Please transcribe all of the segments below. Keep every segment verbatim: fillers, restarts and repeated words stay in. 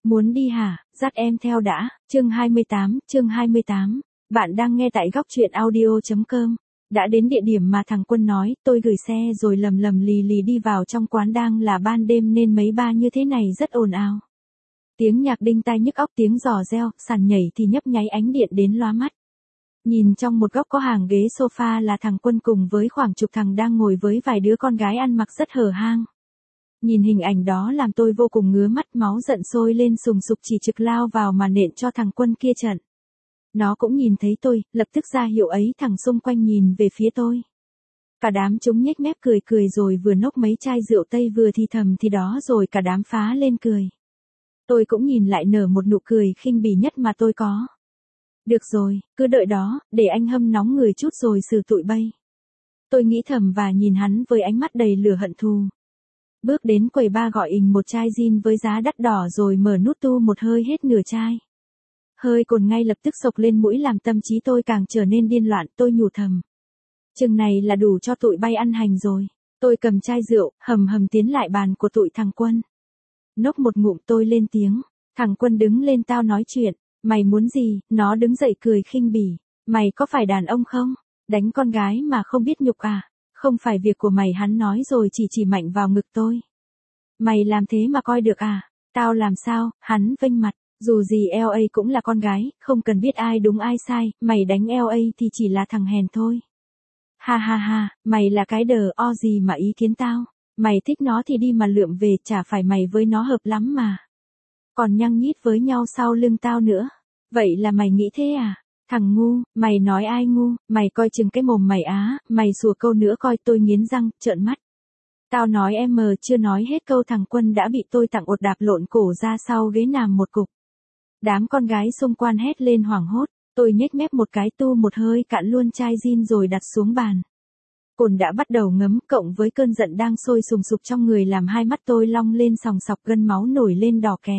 Muốn đi hả, dắt em theo đã, chương hai mươi tám, chương hai mươi tám. Bạn đang nghe tại góc truyện audio.com. Đã đến địa điểm mà thằng Quân nói, tôi gửi xe rồi lầm lầm lì lì đi vào trong quán, đang là ban đêm nên mấy ba như thế này rất ồn ào. Tiếng nhạc đinh tai nhức óc, tiếng giò reo, sàn nhảy thì nhấp nháy ánh điện đến lóa mắt. Nhìn trong một góc có hàng ghế sofa là thằng Quân cùng với khoảng chục thằng đang ngồi với vài đứa con gái ăn mặc rất hở hang. Nhìn hình ảnh đó làm tôi vô cùng ngứa mắt, máu giận sôi lên sùng sục, chỉ trực lao vào mà nện cho thằng Quân kia trận. Nó cũng nhìn thấy tôi, lập tức ra hiệu ấy thằng xung quanh nhìn về phía tôi. Cả đám chúng nhếch mép cười cười rồi vừa nốc mấy chai rượu tây vừa thì thầm thì đó rồi cả đám phá lên cười. Tôi cũng nhìn lại nở một nụ cười khinh bỉ nhất mà tôi có. Được rồi, cứ đợi đó, để anh hâm nóng người chút rồi xử tụi bay. Tôi nghĩ thầm và nhìn hắn với ánh mắt đầy lửa hận thù. Bước đến quầy bar gọi ình một chai gin với giá đắt đỏ rồi mở nút tu một hơi hết nửa chai. Hơi cồn ngay lập tức xộc lên mũi làm tâm trí tôi càng trở nên điên loạn. Tôi nhủ thầm, chừng này là đủ cho tụi bay ăn hành rồi. Tôi cầm chai rượu, hầm hầm tiến lại bàn của tụi thằng Quân. Nốc một ngụm tôi lên tiếng, thằng Quân đứng lên, tao nói chuyện. Mày muốn gì? Nó đứng dậy cười khinh bỉ. Mày có phải đàn ông không? Đánh con gái mà không biết nhục à? Không phải việc của mày, hắn nói rồi chỉ chỉ mạnh vào ngực tôi. Mày làm thế mà coi được à? Tao làm sao? Hắn vênh mặt. Dù gì lờ a cũng là con gái, không cần biết ai đúng ai sai, mày đánh lờ a thì chỉ là thằng hèn thôi. Ha ha ha, mày là cái đờ o gì mà ý kiến tao. Mày thích nó thì đi mà lượm về, chả phải mày với nó hợp lắm mà. Còn nhăng nhít với nhau sau lưng tao nữa. Vậy là mày nghĩ thế à? Thằng ngu, mày nói ai ngu? Mày coi chừng cái mồm mày á, mày sủa câu nữa coi. Tôi nghiến răng, trợn mắt. Tao nói em mờ chưa nói hết câu thằng Quân đã bị tôi tặng ột đạp lộn cổ ra sau ghế nằm một cục. Đám con gái xung quanh hét lên hoảng hốt. Tôi nhếch mép một cái, tu một hơi cạn luôn chai gin rồi đặt xuống bàn. Cồn đã bắt đầu ngấm, cộng với cơn giận đang sôi sùng sục trong người làm hai mắt tôi long lên sòng sọc, gân máu nổi lên đỏ kè.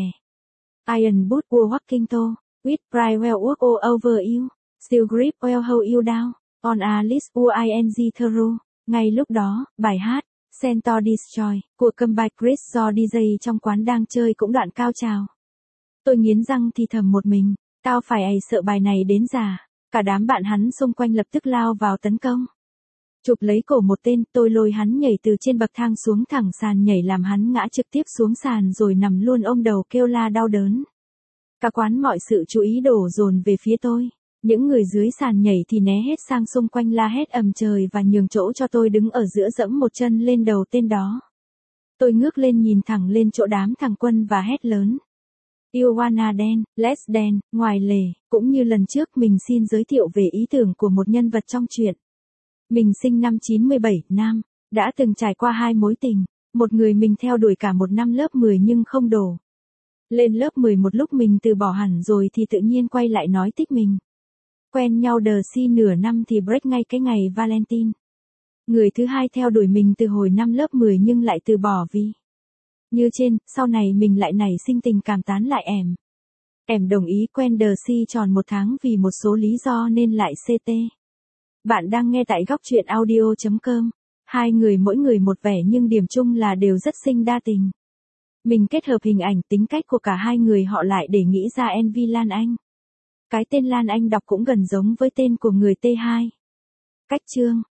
Iron Boot War Walking To, with pride well walk all over you, still grip well hold you down, on a list U I N G thorough. Ngay lúc đó, bài hát Centaur Destroy của Comeback Chris do đi jay trong quán đang chơi cũng đoạn cao trào. Tôi nghiến răng thì thầm một mình, tao phải ầy sợ bài này đến già. Cả đám bạn hắn xung quanh lập tức lao vào tấn công. Chụp lấy cổ một tên, tôi lôi hắn nhảy từ trên bậc thang xuống thẳng sàn nhảy làm hắn ngã trực tiếp xuống sàn rồi nằm luôn ôm đầu kêu la đau đớn. Cả quán mọi sự chú ý đổ dồn về phía tôi. Những người dưới sàn nhảy thì né hết sang xung quanh la hét ầm trời và nhường chỗ cho tôi đứng ở giữa dẫm một chân lên đầu tên đó. Tôi ngước lên nhìn thẳng lên chỗ đám thằng Quân và hét lớn. You wanna dance, let's dance. Ngoài lề, cũng như lần trước mình xin giới thiệu về ý tưởng của một nhân vật trong truyện. Mình sinh năm chín mươi bảy, nam, đã từng trải qua hai mối tình, một người mình theo đuổi cả một năm lớp mười nhưng không đổ. Lên lớp mười một lúc mình từ bỏ hẳn rồi thì tự nhiên quay lại nói thích mình. Quen nhau đờ si nửa năm thì break ngay cái ngày Valentine. Người thứ hai theo đuổi mình từ hồi năm lớp mười nhưng lại từ bỏ vì như trên, sau này mình lại nảy sinh tình cảm tán lại ẻm. Ẻm đồng ý quen đờ si tròn một tháng vì một số lý do nên lại xê tê. Bạn đang nghe tại góc truyện audio.com. Hai người mỗi người một vẻ nhưng điểm chung là đều rất xinh đa tình. Mình kết hợp hình ảnh tính cách của cả hai người họ lại để nghĩ ra en vê Lan Anh. Cái tên Lan Anh đọc cũng gần giống với tên của người T hai. Cách chương